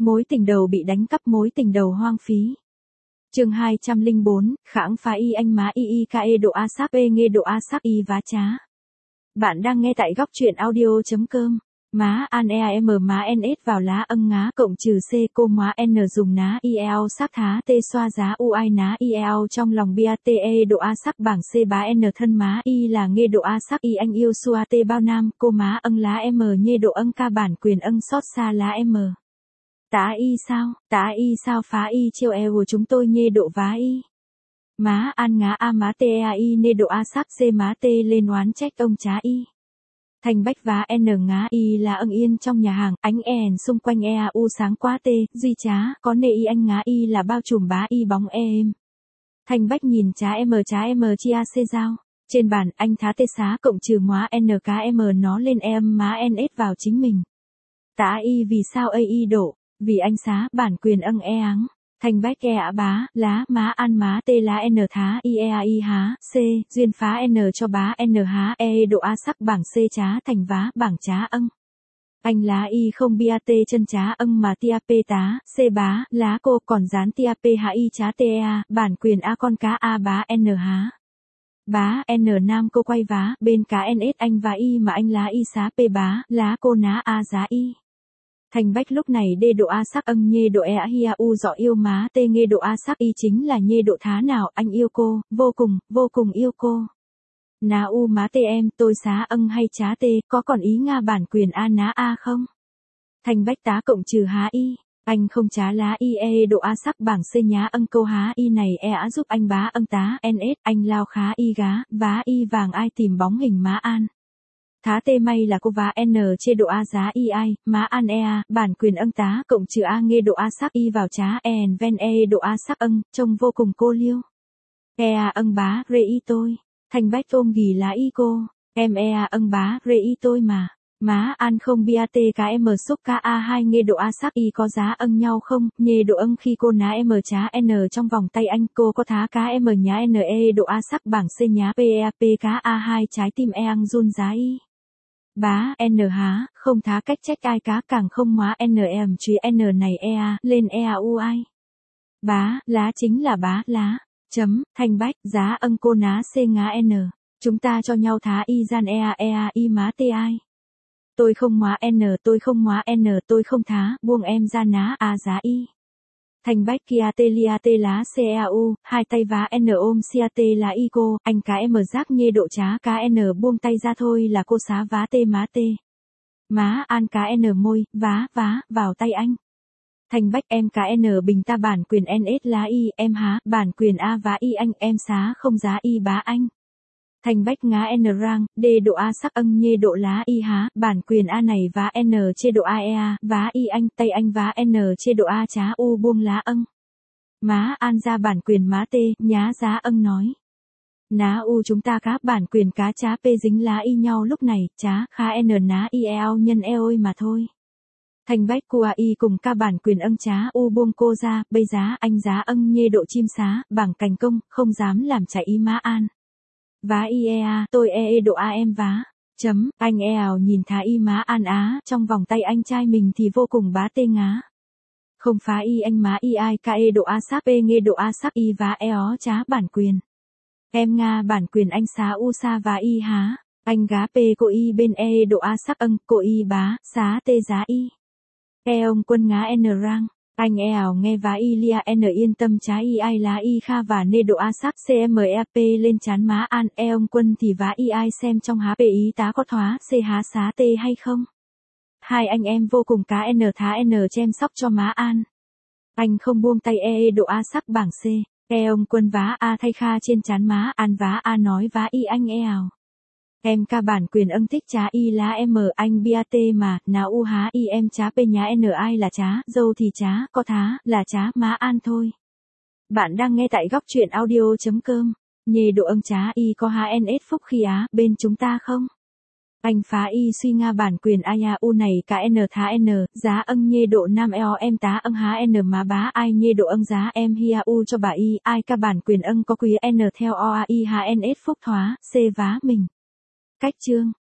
Mối tình đầu bị đánh cắp, mối tình đầu hoang phí. Chương 204, khảng phá y anh má y ka e độ a sáp e nghe độ a sáp y vá trá. Bạn đang nghe tại góc truyện audio.com. Má an em má ns vào lá ân ngá cộng trừ c cô má n dùng ná iel sắc thá t xoa giá u ai ná iel trong lòng bia t e độ a sắc bảng c bá n thân má y là nghe độ a sắc y anh yêu xua t bao nam cô má ân lá m nhê độ ân ca bản quyền ân xót xa lá m. Tá y sao phá y chiêu eo của chúng tôi nhê độ vá y. Má an ngá a má t a y nê độ a sắc c má t lên oán trách ông trá y. Thành bách vá n ngá y là ân yên trong nhà hàng, ánh ẻn xung quanh u sáng quá tê, duy trá, có nê y anh ngá y là bao trùm bá y bóng êm. Thành bách nhìn trá em chia c giao. Trên bàn, anh thá tê xá cộng trừ móa n cá m nó lên em má ns vào chính mình. Tá y vì sao y đổ, vì anh xá bản quyền ân áng. Thành bách ạ bá, lá má an má tê lá n thá y há, c, duyên phá n cho bá n há e độ a sắc bảng c trá thành vá bảng trá ân. Anh lá y không bia t chân trá ân mà tia p tá, c bá, lá cô còn dán tia p há y trá t a, bản quyền a con cá a bá n há. Bá n nam cô quay vá, bên cá ns anh và y mà anh lá y xá p bá, lá cô ná a giá y. Thành bách lúc này đê độ a sắc ân nhê độ e hia u dọ yêu má tê nghe độ a sắc y chính là nhê độ thá nào anh yêu cô, vô cùng yêu cô. Ná u má tê em tôi xá ân hay trá tê có còn ý nga bản quyền a ná a không? Thành bách tá cộng trừ há y, anh không trá lá y e độ a sắc bảng c nhá ân câu há y này á giúp anh bá ân tá ns anh lao khá y gá, vá y vàng ai tìm bóng hình má an. Thá tê may là cô vá n chê độ a giá y ai, má an bản quyền ân tá cộng trừ a nghe độ a sắc y vào trá ven độ a sắc ân, trông vô cùng cô liêu. Ân bá, rê y tôi. Thành bách ôm ghì lá y cô. Em ân bá, rê y tôi mà. Má an không bia t cá m xúc ca a2 nghe độ a sắc y có giá ân nhau không, nhê độ ân khi cô ná m trá n trong vòng tay anh cô có thá cá m nhá n e độ a sắc bảng c nhá p cá a2 trái tim ăng run giá y. Bá n há, không thá cách trách ai cá càng không móa n em truy n này lên u ai. Bá, lá chính là bá, lá. Thành bách, giá ân cô ná c ngá n. Chúng ta cho nhau thá y gian y má t ai. Tôi không móa n, tôi không thá, buông em ra ná a giá y. Thành bách kia tê lia tê lá cau, hai tay vá n ôm sia tê lá y cô, anh cá m giác nhê độ trá cá n buông tay ra thôi là cô xá vá tê má tê. Má an cá n môi, vá, vào tay anh. Thành bách em cá n bình ta bản quyền ns lá y, em há, bản quyền a vá y anh, em xá không giá y bá anh. Thành bách ngá n rang, đê độ a sắc ân nhê độ lá y há, bản quyền a này vá n chê độ a vá y anh, tay anh vá n chê độ a trá u buông lá ân. Má an ra bản quyền má tê, nhá giá ân nói. Ná u chúng ta cá bản quyền cá trá p dính lá y nhau lúc này, trá, khá n ná y nhân ôi mà thôi. Thành bách cua y cùng ca bản quyền ân trá u buông cô ra, bây giá anh giá ân nhê độ chim xá, bảng cành công, không dám làm chạy y má an. Vá y tôi độ a em vá. Anh nhìn thá y má an á, trong vòng tay anh trai mình thì vô cùng bá tê ngá. Không phá y anh má y ai ka độ a sáp nghe độ a sáp y vá trá bản quyền. Em nga bản quyền anh xá u sa vá y há. Anh gá p cô y bên độ a sắc ân, cô y bá, xá tê giá y. Ông quân ngá n rang. Anh nghe vá y lia n yên tâm trá y ai lá y kha và nê độ a sắc cmep lên chán má an ông quân thì vá y ai xem trong há p ý tá có thoá c há xá t hay không. Hai anh em vô cùng cá n thá n chêm sóc cho má an. Anh không buông tay độ a sắc bảng c. Ông quân vá a thay kha trên chán má an vá a nói vá y anh Em ca bản quyền ân thích trá y lá m anh bia t mà, nào u há y em trá p nhá n ai là trá, dâu thì trá, có thá, là trá má an thôi. Bạn đang nghe tại góc truyện audio.com. Nhê độ ân trá y có há ns phúc khi á, bên chúng ta không? Anh phá y suy nga bản quyền aya u này cả n thá n, giá ân nhê độ nam em tá ân há n má bá ai nhê độ ân giá em hia u cho bà y, ai ca bản quyền ân có quý n theo oai há ns phúc thoá, c vá mình. Cách chương